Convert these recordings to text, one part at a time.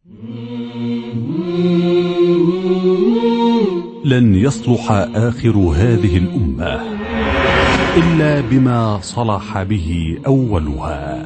لن يصلح آخر هذه الأمة إلا بما صلح به أولها.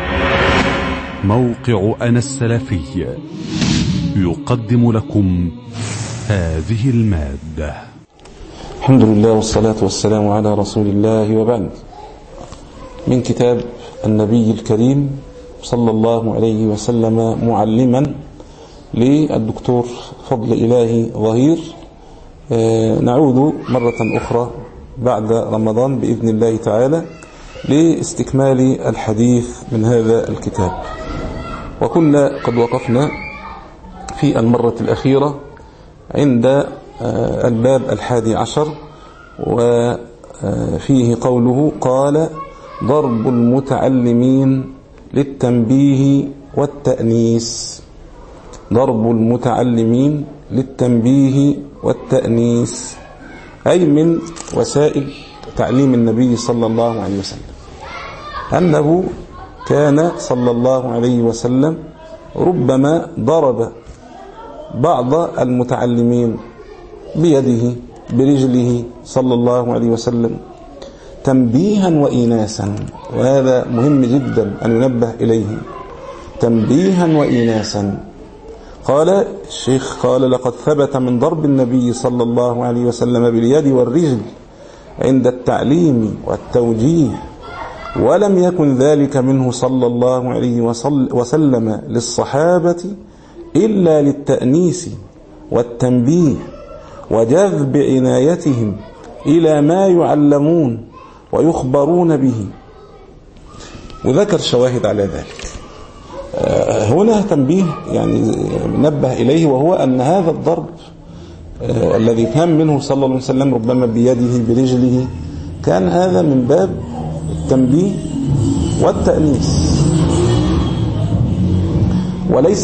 موقع أنا السلفي يقدم لكم هذه المادة. الحمد لله والصلاة والسلام على رسول الله، وبعد. من كتاب النبي الكريم صلى الله عليه وسلم، معلما للدكتور فضل إلهي ظهير. نعود مرة أخرى بعد رمضان بإذن الله تعالى لاستكمال الحديث من هذا الكتاب. وكنا قد وقفنا في المرة الأخيرة عند الباب 11، وفيه قوله: قال: ضرب المتعلمين للتنبيه والتأنيس. ضرب المتعلمين للتنبيه والتأنيس، أي من وسائل تعليم النبي صلى الله عليه وسلم، أنه كان صلى الله عليه وسلم ربما ضرب بعض المتعلمين بيده برجله صلى الله عليه وسلم تنبيها وإيناسا، وهذا مهم جدا أن ينبه إليه، تنبيها وإيناسا. قال الشيخ: قال: لقد ثبت من ضرب النبي صلى الله عليه وسلم باليد والرجل عند التعليم والتوجيه، ولم يكن ذلك منه صلى الله عليه وسلم للصحابة إلا للتأنيس والتنبيه وجذب عنايتهم إلى ما يعلمون ويخبرون به. وذكر شواهد على ذلك. هنا تنبيه يعني نبه إليه، وهو أن هذا الضرب الذي كان منه صلى الله عليه وسلم ربما بيده برجله، كان هذا من باب التنبيه والتأنيس، وليس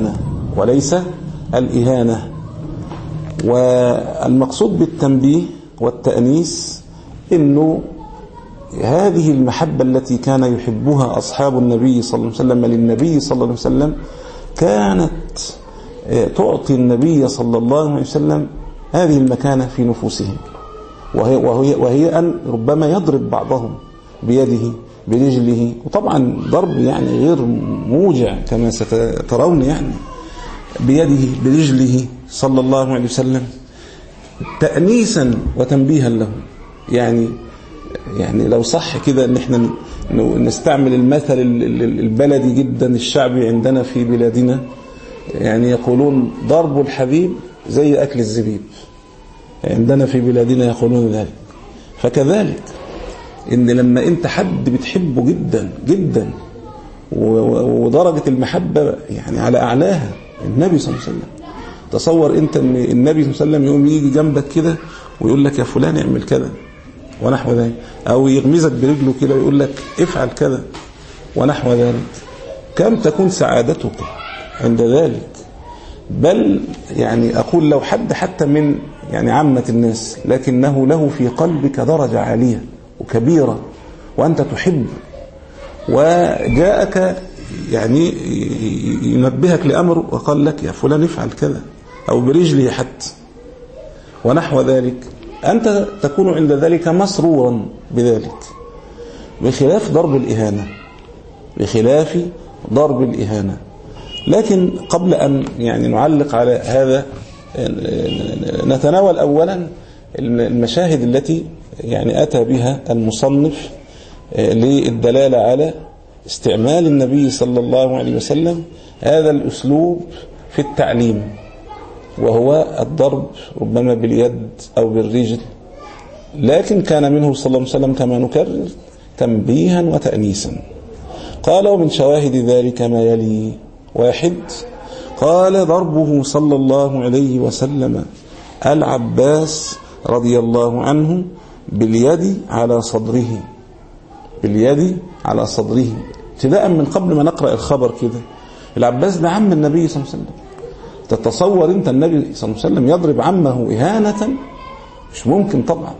الإهانة. والمقصود بالتنبيه والتأنيس إنه هذه المحبة التي كان يحبها أصحاب النبي صلى الله عليه وسلم للنبي صلى الله عليه وسلم كانت تعطي النبي صلى الله عليه وسلم هذه المكانة في نفوسهم، وهي أن ربما يضرب بعضهم بيده برجله، وطبعا ضرب يعني غير موجع كما سترون، يعني بيده برجله صلى الله عليه وسلم تأنيسا وتنبيها له. يعني لو صح كده ان احنا نستعمل المثل البلدي جدا الشعبي عندنا في بلادنا، يعني يقولون: ضرب الحبيب زي أكل الزبيب. عندنا في بلادنا يقولون ذلك. فكذلك ان لما انت حد بتحبه جدا جدا، ودرجة المحبة يعني على أعلاها النبي صلى الله عليه وسلم، تصور انت ان النبي صلى الله عليه وسلم يقوم يجي جنبك كده ويقول لك: يا فلان اعمل كذا ونحو ذلك، أو يغمزك برجله كده ويقول لك: افعل كذا ونحو ذلك، كم تكون سعادتك عند ذلك. بل يعني أقول لو حد حتى من يعني عامة الناس، لكنه له في قلبك درجة عالية وكبيرة وأنت تحب، وجاءك يعني ينبهك لأمر وقال لك: يا فلان افعل كذا، أو برجله حتى ونحو ذلك، أنت تكون عند ذلك مسرورا بذلك، بخلاف ضرب الإهانة. لكن قبل أن يعني نعلق على هذا، نتناول أولا المشاهد التي يعني أتى بها المصنف للدلالة على استعمال النبي صلى الله عليه وسلم هذا الأسلوب في التعليم، وهو الضرب ربما باليد أو بالرجل، لكن كان منه صلى الله عليه وسلم كما نكرر تنبيها وتأنيسا. قال: ومن شواهد ذلك ما يلي: 1. قال: ضربه صلى الله عليه وسلم العباس رضي الله عنه باليد على صدره. ابتداء من قبل ما نقرأ الخبر كده، العباس ده عم النبي صلى الله عليه وسلم. تتصور انت النبي صلى الله عليه وسلم يضرب عمه إهانة؟ مش ممكن طبعا.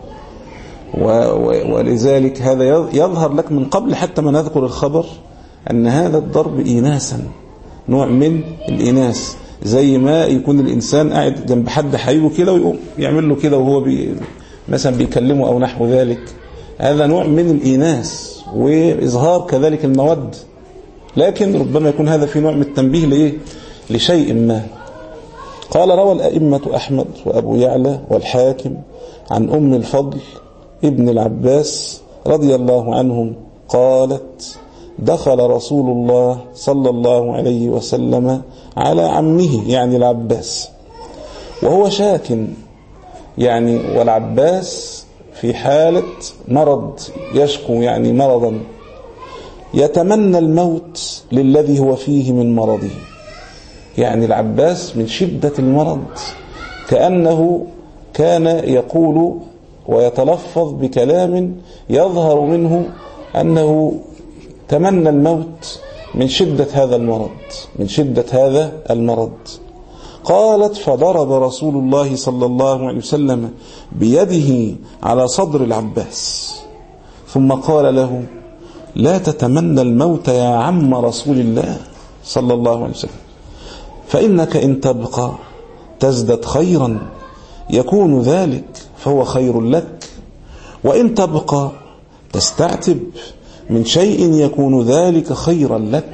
ولذلك هذا يظهر لك من قبل حتى ما نذكر الخبر أن هذا الضرب إيناسا، نوع من الإناث، زي ما يكون الإنسان قاعد جنب حد حبيبه كده ويقوم يعمل له كده وهو مثلا بيكلمه أو نحو ذلك، هذا نوع من الإناث وإظهار كذلك المود، لكن ربما يكون هذا في نوع من التنبيه لشيء ما. قال: روى الأئمة أحمد وأبو يعلى والحاكم عن أم الفضل ابن العباس رضي الله عنهم قالت: دخل رسول الله صلى الله عليه وسلم على عمه يعني العباس وهو شاك، يعني والعباس في حالة مرض، يشكو يعني مرضا، يتمنى الموت للذي هو فيه من مرضه. يعني العباس من شدة المرض كأنه كان يقول ويتلفظ بكلام يظهر منه أنه تمنى الموت من شدة هذا المرض، من شدة هذا المرض. قالت: فضرب رسول الله صلى الله عليه وسلم بيده على صدر العباس ثم قال له: لا تتمنى الموت يا عم رسول الله صلى الله عليه وسلم، فإنك إن تبقى تزدد خيرا يكون ذلك فهو خير لك، وإن تبقى تستعتب من شيء يكون ذلك خيرا لك.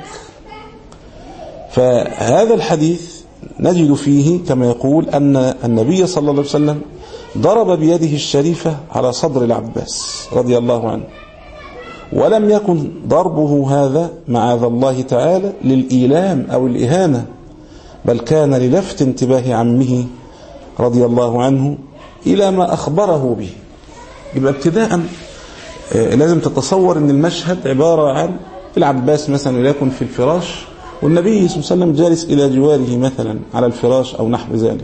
فهذا الحديث نجد فيه كما يقول أن النبي صلى الله عليه وسلم ضرب بيده الشريفة على صدر العباس رضي الله عنه، ولم يكن ضربه هذا معاذ الله تعالى للإيلام أو الإهانة، بل كان للفت انتباه عمه رضي الله عنه إلى ما أخبره به. يبقى ابتداء لازم تتصور أن المشهد عبارة عن العباس مثلا وليكن في الفراش، والنبي صلى الله عليه وسلم جالس إلى جواره مثلا على الفراش أو نحو ذلك،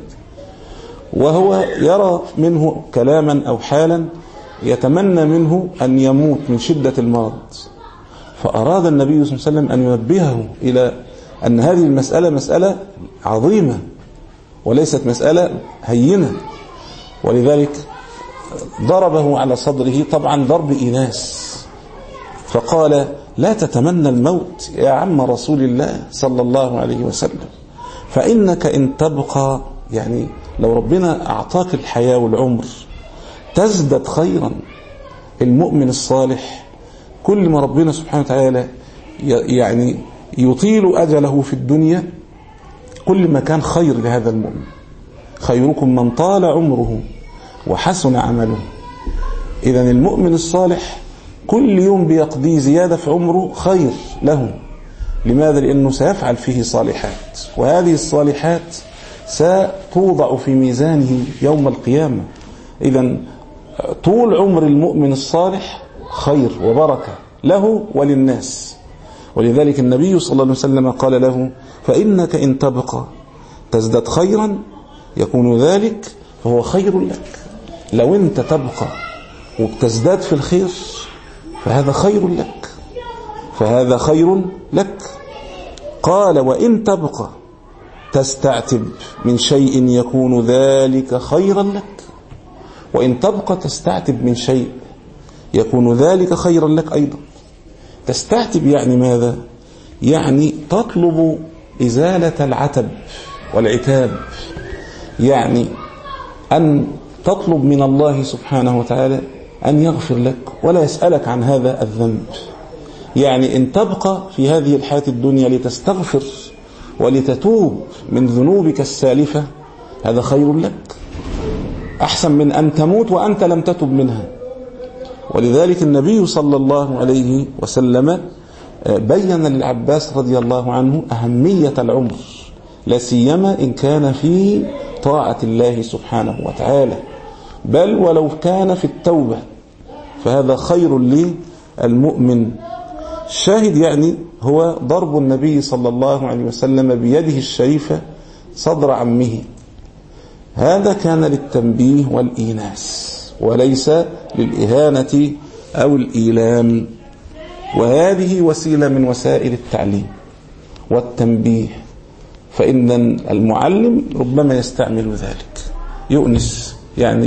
وهو يرى منه كلاما أو حالا يتمنى منه أن يموت من شدة المرض، فأراد النبي صلى الله عليه وسلم أن ينبهه إلى أن هذه المسألة مسألة عظيمة وليست مسألة هينة، ولذلك ضربه على صدره طبعا ضرب إناث، فقال: لا تتمنى الموت يا عم رسول الله صلى الله عليه وسلم، فإنك إن تبقى، يعني لو ربنا أعطاك الحياة والعمر تزدد خيرا. المؤمن الصالح كل ما ربنا سبحانه وتعالى يعني يطيل أجله في الدنيا كل ما كان خير لهذا المؤمن. خيركم من طال عمره وحسن عمله. إذن المؤمن الصالح كل يوم بيقضي زيادة في عمره خير له. لماذا؟ لأنه سيفعل فيه صالحات، وهذه الصالحات ستوضع في ميزانه يوم القيامة. إذن طول عمر المؤمن الصالح خير وبركة له وللناس. ولذلك النبي صلى الله عليه وسلم قال له: فإنك إن تبقى تزداد خيرا يكون ذلك فهو خير لك. لو أنت تبقى وبتزداد في الخير فهذا خير لك، فهذا خير لك. قال: وإن تبقى تستعتب من شيء يكون ذلك خيرا لك. وإن تبقى تستعتب من شيء يكون ذلك خيرا لك أيضا. تستعتب يعني ماذا؟ يعني تطلب إزالة العتب والعتاب، يعني أن تطلب من الله سبحانه وتعالى أن يغفر لك ولا يسألك عن هذا الذنب. يعني إن تبقى في هذه الحياة الدنيا لتستغفر ولتتوب من ذنوبك السالفة هذا خير لك، أحسن من أن تموت وأنت لم تتب منها. ولذلك النبي صلى الله عليه وسلم بين للعباس رضي الله عنه أهمية العمر، لا سيما إن كان في طاعة الله سبحانه وتعالى، بل ولو كان في التوبة فهذا خير للمؤمن. الشاهد يعني هو ضرب النبي صلى الله عليه وسلم بيده الشريفة صدر عمه، هذا كان للتنبيه والإيناس وليس للإهانة أو الإيلام. وهذه وسيلة من وسائل التعليم والتنبيه، فإن المعلم ربما يستعمل ذلك، يؤنس يعني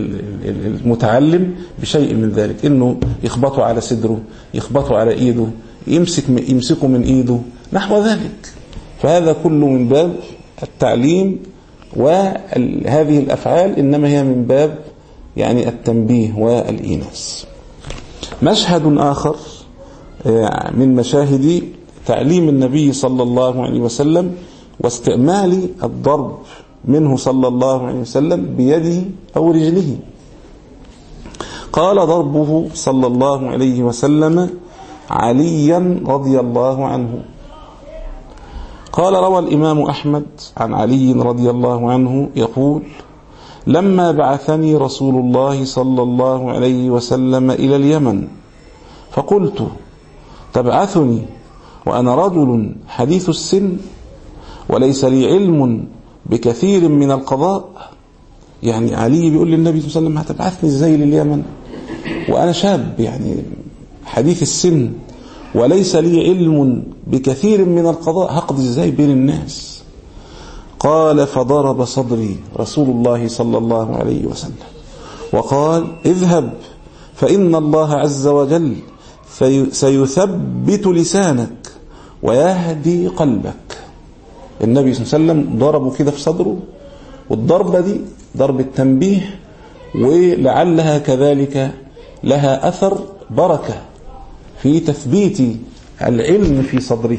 المتعلم بشيء من ذلك، إنه يخبطه على صدره، يخبطه على إيده، يمسكه من إيده، نحو ذلك. فهذا كله من باب التعليم، وهذه الأفعال إنما هي من باب يعني التنبيه والإيناس. مشهد آخر من مشاهد تعليم النبي صلى الله عليه وسلم واستعمال الضرب منه صلى الله عليه وسلم بيده أو رجله. قال ضربه صلى الله عليه وسلم عليا رضي الله عنه. قال روى الإمام أحمد عن علي رضي الله عنه يقول: لما بعثني رسول الله صلى الله عليه وسلم إلى اليمن فقلت: تبعثني وأنا رجل حديث السن وليس لي علم بكثير من القضاء. يعني علي بيقول للنبي صلى الله عليه وسلم: هتبعثني ازاي لليمن وأنا شاب يعني حديث السن وليس لي علم بكثير من القضاء، هقضي ازاي بين الناس؟ قال: فضرب صدري رسول الله صلى الله عليه وسلم وقال: اذهب فإن الله عز وجل سيثبت لسانك ويهدي قلبك. النبي صلى الله عليه وسلم ضربه كده في صدره، والضربة دي ضرب التنبيه، ولعلها كذلك لها أثر بركة في تثبيت العلم في صدره.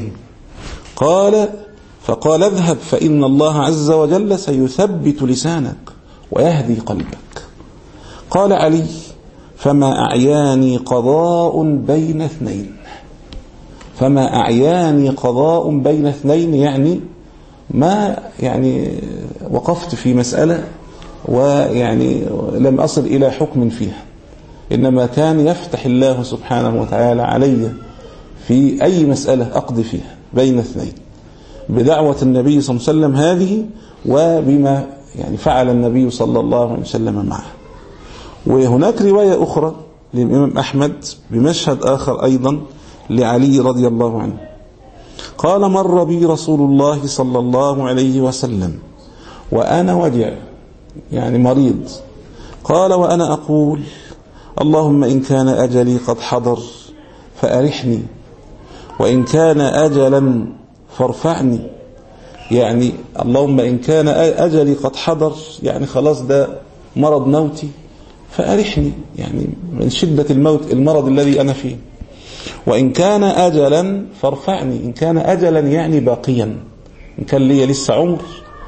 فقال: اذهب فإن الله عز وجل سيثبت لسانك ويهدي قلبك. قال علي: فما أعياني قضاء بين اثنين. فما أعياني قضاء بين اثنين يعني ما يعني وقفت في مسألة ويعني لم أصل إلى حكم فيها، إنما كان يفتح الله سبحانه وتعالى علي في أي مسألة أقضي فيها بين اثنين بدعوة النبي صلى الله عليه وسلم هذه، وبما يعني فعل النبي صلى الله عليه وسلم معه. وهناك رواية أخرى للإمام أحمد بمشهد آخر أيضا لعلي رضي الله عنه. قال: مر بي رسول الله صلى الله عليه وسلم وأنا وجع يعني مريض. قال: وأنا أقول: اللهم إن كان أجلي قد حضر فأرحني، وإن كان أجلا فارفعني. يعني اللهم إن كان أجلي قد حضر يعني خلاص ده مرض موتي، فأرحني يعني من شدة الموت المرض الذي أنا فيه. وإن كان أجلا فارفعني، إن كان أجلا يعني باقيا، إن كان لي لسه عمر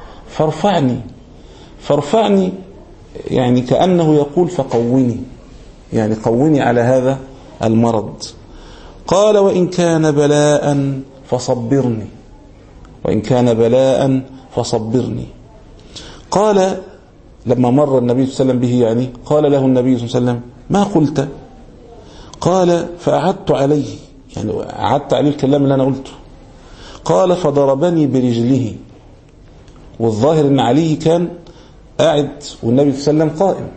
فارفعني يعني كأنه يقول فقوني، يعني قوني على هذا المرض. قال: وإن كان بلاء فصبرني، وإن كان بلاء فصبرني. قال لما مر النبي صلى الله عليه وسلم به يعني قال له النبي صلى الله عليه وسلم: ما قلت؟ قال: فأعدت عليه، يعني أعدت عليه الكلام اللي أنا قلته. قال: فضربني برجله. والظاهر أن عليه كان قاعد والنبي صلى الله عليه وسلم قائم،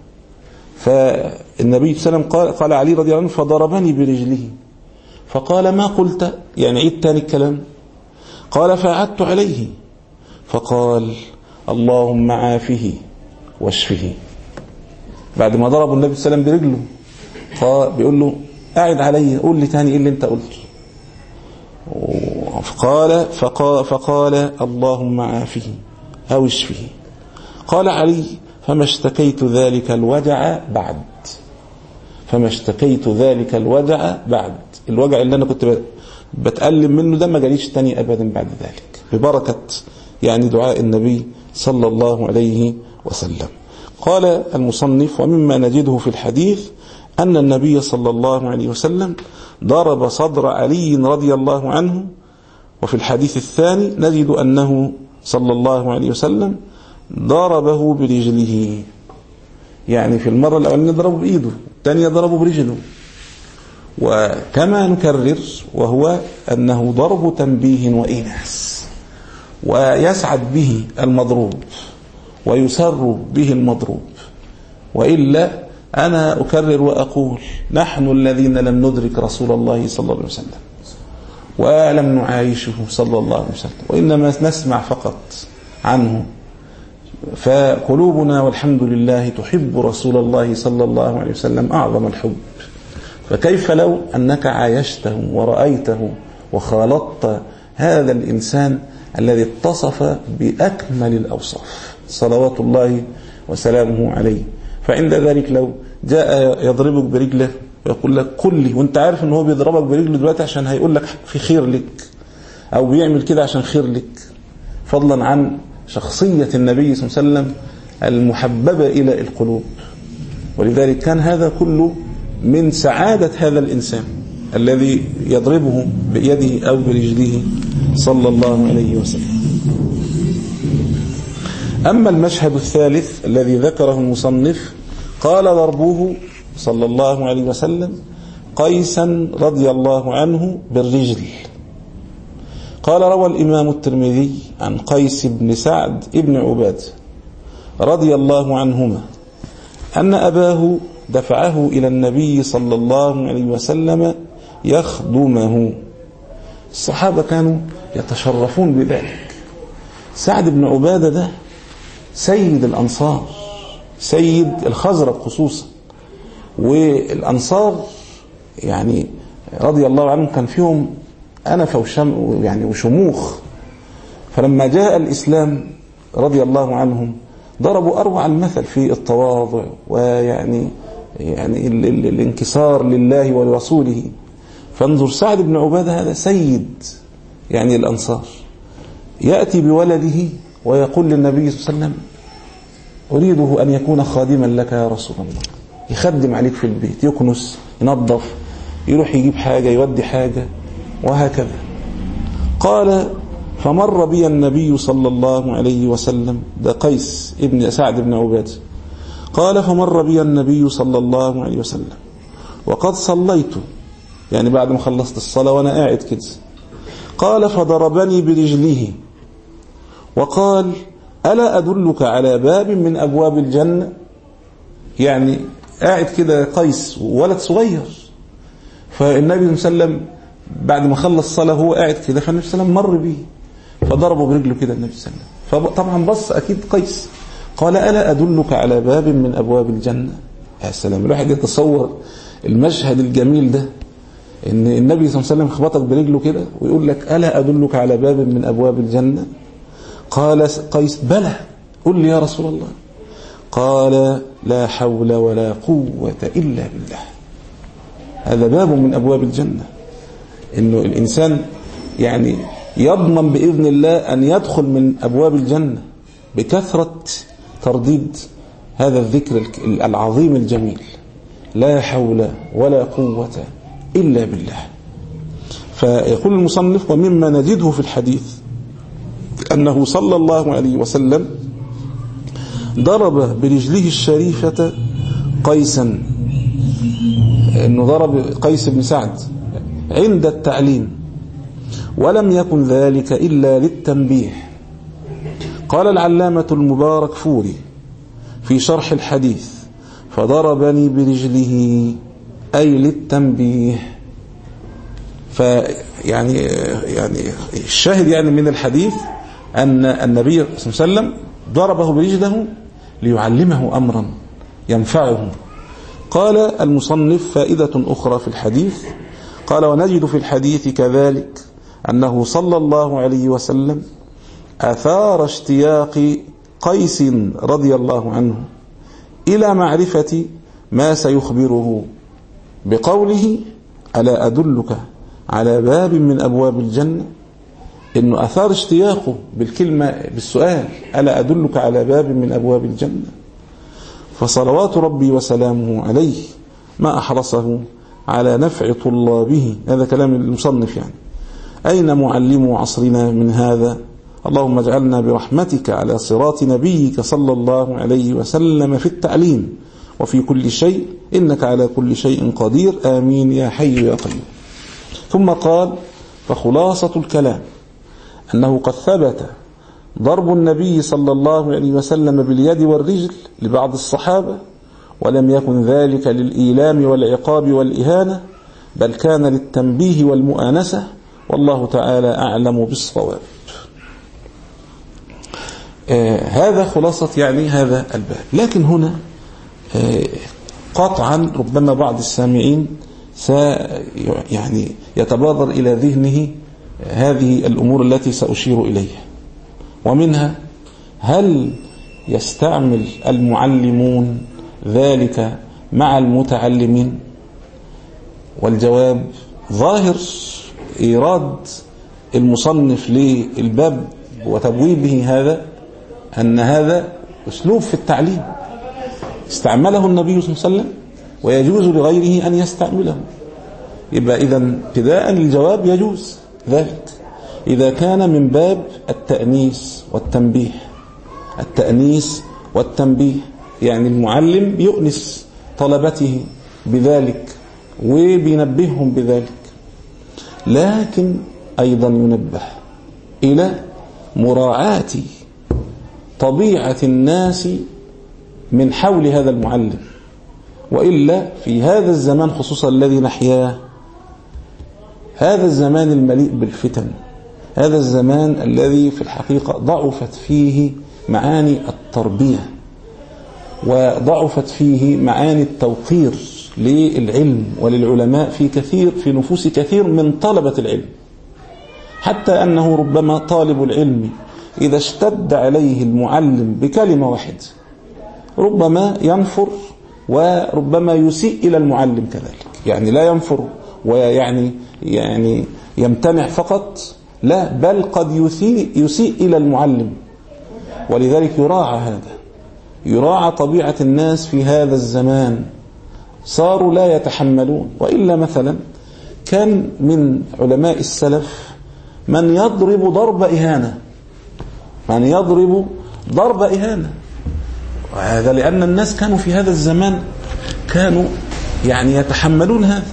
فالنبي صلى الله عليه وسلم قال علي رضي الله عنه: فضربني برجله. فقال: ما قلت؟ يعني عيد تاني الكلام. قال: فأعدت عليه. فقال: اللهم عافه واشفه. بعد ما ضرب النبي صلى الله عليه وسلم برجله بيقول له: قاعد علي، قول لي تاني ايه اللي انت قلته. فقال: اللهم عافه أو اشفه. قال علي: فما اشتكيت ذلك الوجع بعد. فما اشتكيت ذلك الوجع بعد. الوجع اللي أنا كنت بتألم منه ده ما جاليش تاني أبدا بعد ذلك، ببركة يعني دعاء النبي صلى الله عليه وسلم. قال المصنف: ومما نجده في الحديث أن النبي صلى الله عليه وسلم ضرب صدر علي رضي الله عنه. وفي الحديث الثاني نجد أنه صلى الله عليه وسلم ضربه برجله، يعني في المرة الأولانية ضربه بإيده، الثانية ضربه برجله. وكما نكرر وهو أنه ضرب تنبيه وإيناس، ويسعد به المضروب ويسر به المضروب. وإلا أنا أكرر وأقول: نحن الذين لم ندرك رسول الله صلى الله عليه وسلم ولم نعايشه صلى الله عليه وسلم، وإنما نسمع فقط عنه، فقلوبنا والحمد لله تحب رسول الله صلى الله عليه وسلم أعظم الحب. فكيف لو أنك عايشته ورأيته وخالطت هذا الإنسان الذي اتصف بأكمل الأوصاف صلوات الله وسلامه عليه. فعند ذلك لو جاء يضربك برجله ويقول لك قل لي، وانت عارف ان هو بيضربك برجله دلوقتي عشان هيقول لك في خير لك، او بيعمل كده عشان خير لك، فضلا عن شخصية النبي صلى الله عليه وسلم المحببة إلى القلوب. ولذلك كان هذا كله من سعادة هذا الإنسان الذي يضربه بيده أو برجله صلى الله عليه وسلم. أما المشهد الثالث الذي ذكره المصنف، قال ضربه صلى الله عليه وسلم قيسا رضي الله عنه بالرجل. قال روى الإمام الترمذي عن قيس بن سعد بن عبادة رضي الله عنهما أن أباه دفعه إلى النبي صلى الله عليه وسلم يخدمه. الصحابة كانوا يتشرفون بذلك. سعد بن عبادة ده سيد الأنصار، سيد الخزرج خصوصا، والأنصار يعني رضي الله عنهم كان فيهم أنف يعني وشموخ. فلما جاء الإسلام رضي الله عنهم ضربوا أروع المثل في التواضع ويعني الانكسار لله ولرسوله. فانظر سعد بن عبادة هذا سيد يعني الأنصار، يأتي بولده ويقول للنبي صلى الله عليه وسلم أريده أن يكون خادما لك يا رسول الله، يخدم عليك في البيت، يكنس، ينظف، يروح يجيب حاجة، يودي حاجة، وهكذا. قال فمر بي النبي صلى الله عليه وسلم، ده قيس ابن سعد بن عبادة، قال فمر بي النبي صلى الله عليه وسلم وقد صليت، يعني بعد ما خلصت الصلاة وأنا قاعد كده. قال فضربني برجله وقال ألا أدلك على باب من أبواب الجنة؟ يعني قاعد كده قيس ولد صغير، فالنبي صلى الله عليه وسلم بعد ما خلص الصلاة هو قاعد كده، فالنبي صلى الله عليه وسلم مر بيه فضربه برجله كده النبي صلى الله عليه وسلم، فطبعا بص أكيد قيس. قال ألا أدلك على باب من أبواب الجنة؟ يا سلام، الواحد يتصور المشهد الجميل ده، إن النبي صلى الله عليه وسلم خبطك برجله كده ويقول لك ألا أدلك على باب من أبواب الجنة؟ قال قيس بلى، قل لي يا رسول الله. قال لا حول ولا قوة إلا بالله. هذا باب من أبواب الجنة، إنه الإنسان يعني يضمن بإذن الله أن يدخل من أبواب الجنة بكثرة ترديد هذا الذكر العظيم الجميل، لا حول ولا قوة إلا بالله. فيقول المصنف ومما نجده في الحديث أنه صلى الله عليه وسلم ضرب برجله الشريفة قيسا، أنه ضرب قيس بن سعد عند التعليم، ولم يكن ذلك إلا للتنبيه. قال العلامة المبارك فوري في شرح الحديث فضربني برجله أي للتنبيه. فيعني الشاهد يعني من الحديث أن النبي صلى الله عليه وسلم ضربه برجله ليعلمه أمرا ينفعه. قال المصنف فائدة أخرى في الحديث، قال ونجد في الحديث كذلك أنه صلى الله عليه وسلم أثار اشتياق قيس رضي الله عنه إلى معرفة ما سيخبره بقوله ألا أدلك على باب من أبواب الجنة، إنه أثار اشتياقه بالكلمة بالسؤال ألا أدلك على باب من أبواب الجنة. فصلوات ربي وسلامه عليه ما أحرصه على نفع طلابه. هذا كلام المصنف يعني. أين معلم عصرنا من هذا؟ اللهم اجعلنا برحمتك على صراط نبيك صلى الله عليه وسلم في التعليم وفي كل شيء، إنك على كل شيء قدير، آمين يا حي يا قيوم. ثم قال فخلاصة الكلام أنه قد ثبت ضرب النبي صلى الله عليه وسلم باليد والرجل لبعض الصحابة، ولم يكن ذلك للإيلام والعقاب والإهانة، بل كان للتنبيه والمؤانسة، والله تعالى أعلم بالصواب. هذا خلاصة يعني هذا الباب. لكن هنا قطعا ربما بعض السامعين يعني يتبادر إلى ذهنه هذه الأمور التي سأشير إليها. ومنها: هل يستعمل المعلمون ذلك مع المتعلمين؟ والجواب: ظاهر إيراد المصنف للباب وتبويبه هذا أن هذا أسلوب في التعليم استعمله النبي صلى الله عليه وسلم ويجوز لغيره أن يستعمله. يبقى إذن ابتداء الجواب يجوز ذلك إذا كان من باب التأنيس والتنبيه. التأنيس والتنبيه يعني المعلم يؤنس طلبته بذلك وبينبههم بذلك، لكن أيضا ينبه إلى مراعاة طبيعة الناس من حول هذا المعلم. وإلا في هذا الزمان خصوصا الذي نحياه، هذا الزمان المليء بالفتن، هذا الزمان الذي في الحقيقة ضعفت فيه معاني التربية وضعفت فيه معاني التوقير للعلم وللعلماء في نفوس كثير من طلبة العلم، حتى أنه ربما طالب العلم إذا اشتد عليه المعلم بكلمة واحدة ربما ينفر وربما يسيء إلى المعلم كذلك. يعني لا ينفر ويعني يمتنع فقط، لا، بل قد يسيء إلى المعلم. ولذلك يراعى هذا، يراعى طبيعة الناس في هذا الزمان، صاروا لا يتحملون. وإلا مثلا كان من علماء السلف من يضرب ضرب إهانة، من يضرب ضرب إهانة، وهذا لأن الناس كانوا في هذا الزمان كانوا يتحملون هذا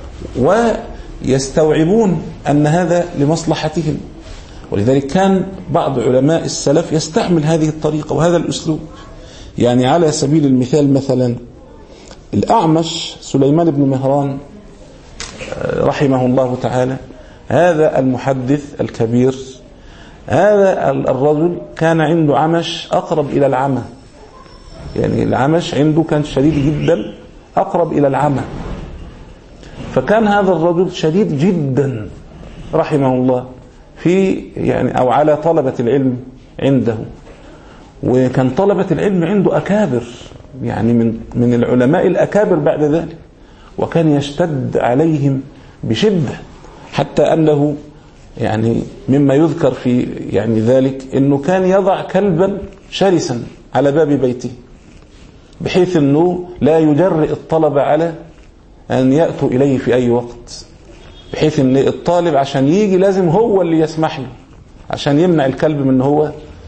ويستوعبون أن هذا لمصلحتهم. ولذلك كان بعض علماء السلف يستعمل هذه الطريقة وهذا الأسلوب. على سبيل المثال مثلا الأعمش سليمان بن مهران رحمه الله تعالى، هذا المحدث الكبير، هذا الرجل كان عنده عمش أقرب إلى العمى، العمش عنده كان شديد جدا أقرب إلى العمى. فكان هذا الرجل شديد جدا رحمه الله في أو على طلبة العلم عنده. وكان طلبة العلم عنده أكابر، من العلماء الأكابر بعد ذلك، وكان يشتد عليهم بشدة، حتى أنه مما يذكر في ذلك أنه كان يضع كلبا شرسا على باب بيته بحيث أنه لا يجرئ الطلبة على أن يأتوا إليه في أي وقت، بحيث أن الطالب عشان يجي لازم هو اللي يسمح له عشان يمنع الكلب من هو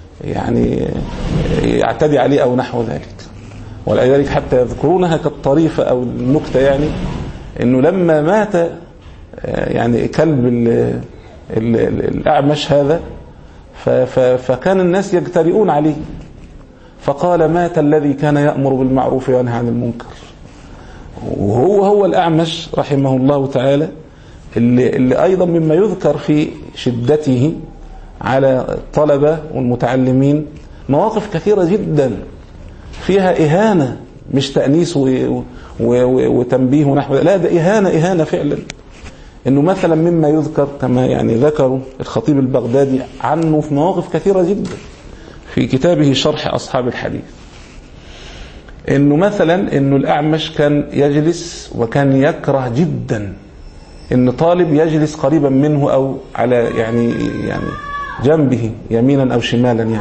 يعتدي عليه أو نحو ذلك. ولذلك حتى يذكرونها كالطريفة أو النكتة، أنه لما مات كلب الأعمش هذا فكان الناس يجترئون عليه، فقال: مات الذي كان يأمر بالمعروف وينهى عن المنكر. وهو الأعمش رحمه الله تعالى اللي أيضا مما يذكر في شدته على الطلبة والمتعلمين مواقف كثيرة جدا فيها إهانة، مش تأنيس وتنبيه ونحو، لا، ده إهانة فعلا. إنه مثلا مما يذكر كما ذكروا الخطيب البغدادي عنه في مواقف كثيرة جدا في كتابه شرح أصحاب الحديث، إنه مثلا إنه الأعمش كان يجلس وكان يكره جدا إن طالب يجلس قريبا منه أو على جنبه يمينا أو شمالا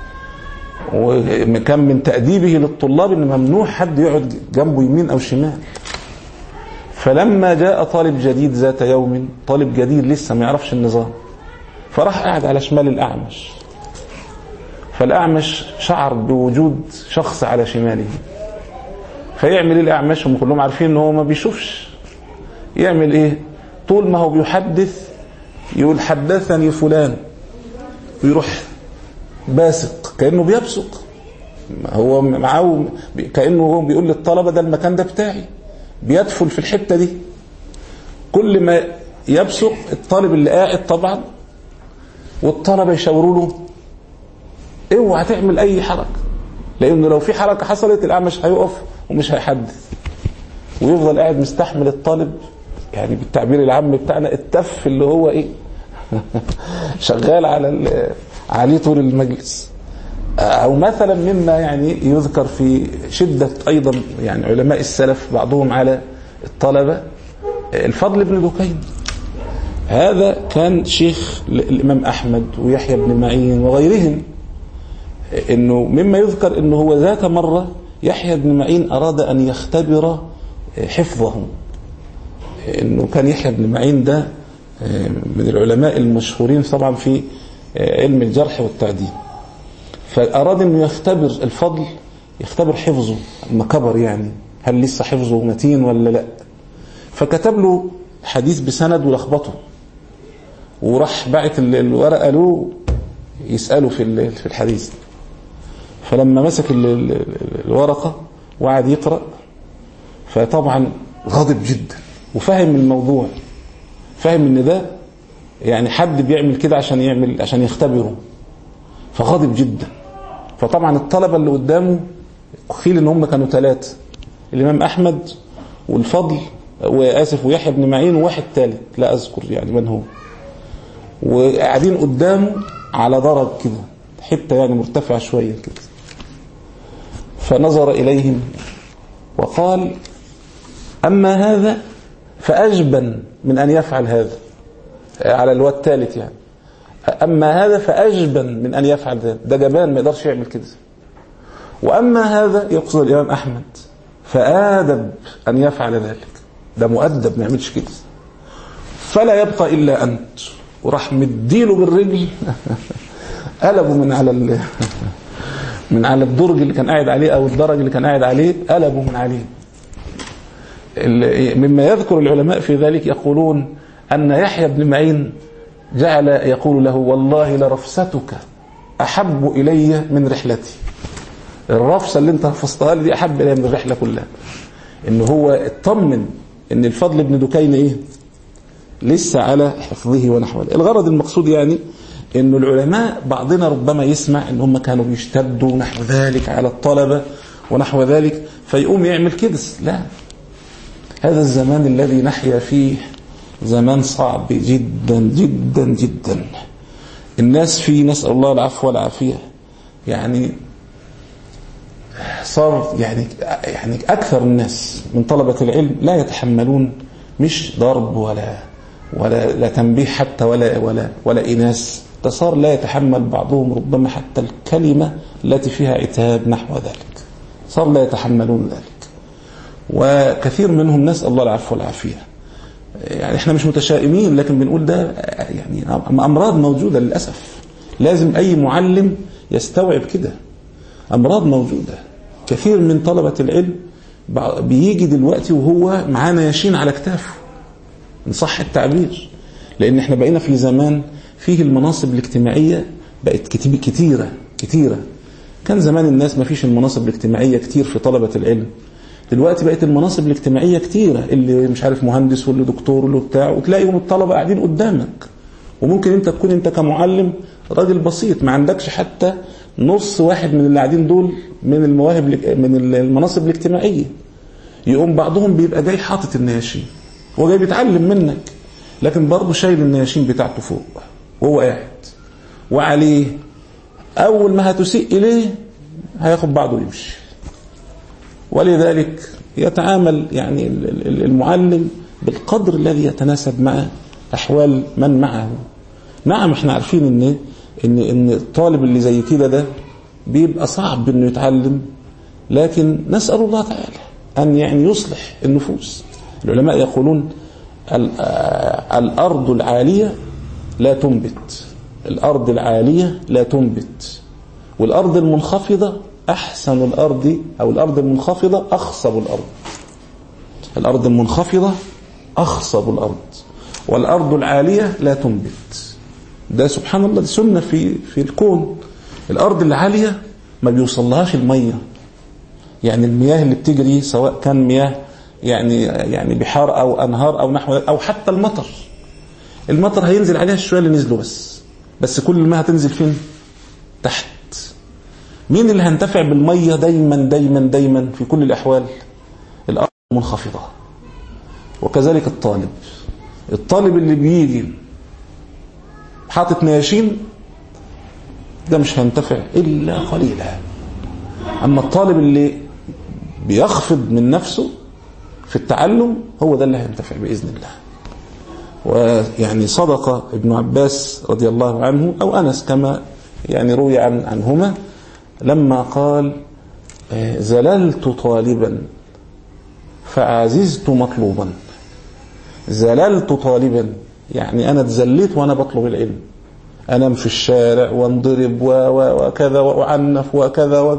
وكان من تأديبه للطلاب إن ممنوع حد يقعد جنبه يمين أو شمال. فلما جاء طالب جديد ذات يوم، طالب جديد لسه ما يعرفش النظام، فراح قاعد على شمال الأعمش، فالأعمش شعر بوجود شخص على شماله، فيعمل الأعمش، هم كلهم عارفين إنه هو ما بيشوفش، يعمل إيه؟ طول ما هو بيحدث يقول: حدثني فلان، ويروح باسق كأنه بيبسق، هو معه كأنه هو بيقول للطلبة: ده المكان ده بتاعي، بيدفل في الحتة دي. كل ما يبسق الطالب اللي قاعد طبعا والطلبة يشاوروا له: اوعى تعمل أي حركة، لأنه لو في حركة حصلت الأعمش هيقف ومش هيحدث، ويفضل قاعد مستحمل الطالب، بالتعبير العام بتاعنا التف اللي هو شغال عليه طول المجلس. أو مثلا مما يعني يذكر في شدة أيضا يعني علماء السلف بعضهم على الطلبة الفضل بن دكين. هذا كان شيخ الإمام أحمد ويحيى بن معين وغيرهم. إنه مما يذكر إنه هو ذات مرة يحيى بن معين أراد أن يختبر حفظه. إنه كان يحيى بن معين ده من العلماء المشهورين طبعا في علم الجرح والتعديل، فأراد أنه يختبر الفضل، يختبر حفظه لما كبر، يعني هل لسه حفظه متين ولا لا. فكتب له حديث بسند ولخبطه، وراح باعت الورقة له يسأله في الحديث. فلما مسك الورقة وقعد يقرأ، فطبعا غاضب جدا وفهم الموضوع، فهم ان ده يعني حد بيعمل كده عشان يختبره، فغاضب جدا. فطبعا الطلبة اللي قدامه قيل ان هم كانوا 3، الإمام أحمد والفضل ويحيى بن معين وواحد ثالث لا أذكر يعني من هو، وقاعدين قدامه على درج كده، حتة يعني مرتفعة شوية كده. فنظر إليهم وقال: أما هذا فأجبن من أن يفعل هذا، على الواد الثالث يعني، أما هذا فأجبن من أن يفعل ذلك، ده جبان ما يقدرش يعمل كده. وأما هذا يقصد الإمام أحمد فآدب أن يفعل ذلك، ده مؤدب ما يعملش كده. فلا يبقى إلا أنت. وراح مديله بالرجل قلبه من على الدرج اللي كان قاعد عليه أو الدرج اللي كان قاعد عليه، قلبه من عليه. مما يذكر العلماء في ذلك يقولون أن يحيى بن معين جعل يقول له: والله لرفستك أحب إلي من رحلتي. الرفسة اللي انت رفستها لي دي أحب إلي من الرحلة كلها. إنه هو اطمن إن الفضل بن دكين لسه على حفظه ونحو ذلك. الغرض المقصود يعني إنه العلماء بعضنا ربما يسمع إن هم كانوا بيشتدوا نحو ذلك على الطلبة ونحو ذلك فيقوم يعمل كده. لا، هذا الزمان الذي نحيا فيه زمان صعب جدا جدا جدا. الناس فيه، نسأل الله العفو والعافية، يعني صار يعني أكثر الناس من طلبة العلم لا يتحملون، مش ضرب ولا تنبيه حتى ولا إناس. ده صار لا يتحمل بعضهم ربما حتى الكلمة التي فيها عتاب نحو ذلك، صار لا يتحملون ذلك. وكثير منهم نسأل الله العفو والعافية. يعني احنا مش متشائمين، لكن بنقول ده يعني أمراض موجودة للأسف، لازم أي معلم يستوعب كده. أمراض موجودة. كثير من طلبة العلم بيجي دلوقتي وهو معانا ياشين على كتافه إن صح التعبير، لأن احنا بقينا في زمان فيه المناصب الاجتماعية بقت كتيرة. كان زمان الناس ما فيش المناصب الاجتماعية كتير في طلبة العلم، دلوقتي بقت المناصب الاجتماعية كتيرة، اللي مش عارف مهندس واللي دكتور واللي بتاع، وتلاقيهم الطلبة قاعدين قدامك. وممكن انت تكون انت كمعلم راجل بسيط ما عندكش حتى نص واحد من اللي قاعدين دول من المواهب من المناصب الاجتماعية. يقوم بعضهم بيبقى جاي حاطط النياشين وجاي بيتعلم منك، لكن برضه شايل النياشين بتاعته فوق وهو قاعد وعليه. أول ما هتسيء إليه هياخد بعضه ويمشي. ولذلك يتعامل يعني المعلم بالقدر الذي يتناسب مع أحوال من معه. نعم احنا عارفين ان الطالب اللي زي كده ده بيبقى صعب انه يتعلم، لكن نسأل الله تعالى ان يعني يصلح النفوس. العلماء يقولون الأرض العالية لا تنبت، الأرض العالية لا تنبت، والأرض المنخفضة أحسن الأرض، أو الأرض المنخفضة أخصب الأرض. الأرض المنخفضة أخصب الأرض، والأرض العالية لا تنبت. ده سبحان الله، دي سنة في الكون. الأرض العالية ما بيوصلهاش المية، يعني المياه اللي بتجري سواء كان مياه يعني بحار أو أنهار أو نحو، أو حتى المطر هينزل عليها الشوية اللي نزلوا بس كل ما هتنزل فين؟ تحت. مين اللي هنتفع بالمية دايما دايما دايما في كل الأحوال؟ الأرض منخفضة. وكذلك الطالب اللي بيجي حاطط نياشين، ده مش هينتفع إلا قليلا. أما الطالب اللي بيخفض من نفسه في التعلم هو ده اللي هينتفع بإذن الله. ويعني صدق ابن عباس رضي الله عنه أو أنس كما يعني روي عنهما لما قال زللت طالبا فعززت مطلوبا. زللت طالبا يعني أنا اتزليت وأنا بطلب العلم، أنام في الشارع وانضرب وكذا وأعنف وكذا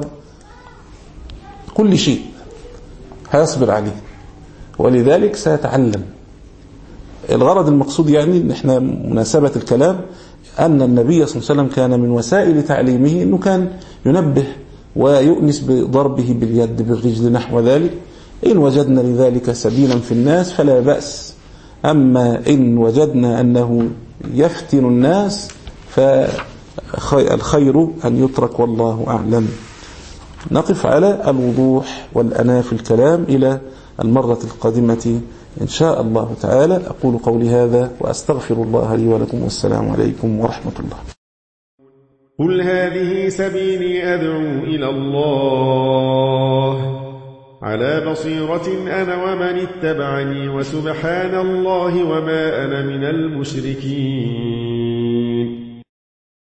كل شيء هيصبر عليه، ولذلك سيتعلم. الغرض المقصود يعني ان احنا مناسبة الكلام أن النبي صلى الله عليه وسلم كان من وسائل تعليمه أنه كان ينبه ويؤنس بضربه باليد بالرجل نحو ذلك. إن وجدنا لذلك سبيلا في الناس فلا بأس، أما إن وجدنا أنه يفتن الناس فالخير أن يترك والله أعلم. نقف على الوضوح والأناة في الكلام إلى المرة القادمة إن شاء الله تعالى. أقول قولي هذا وأستغفر الله لي ولكم، والسلام عليكم ورحمة الله. قل هذه سبيلي أدعو إلى الله على بصيرة أنا ومن اتبعني، وسبحان الله وما أنا من المشركين.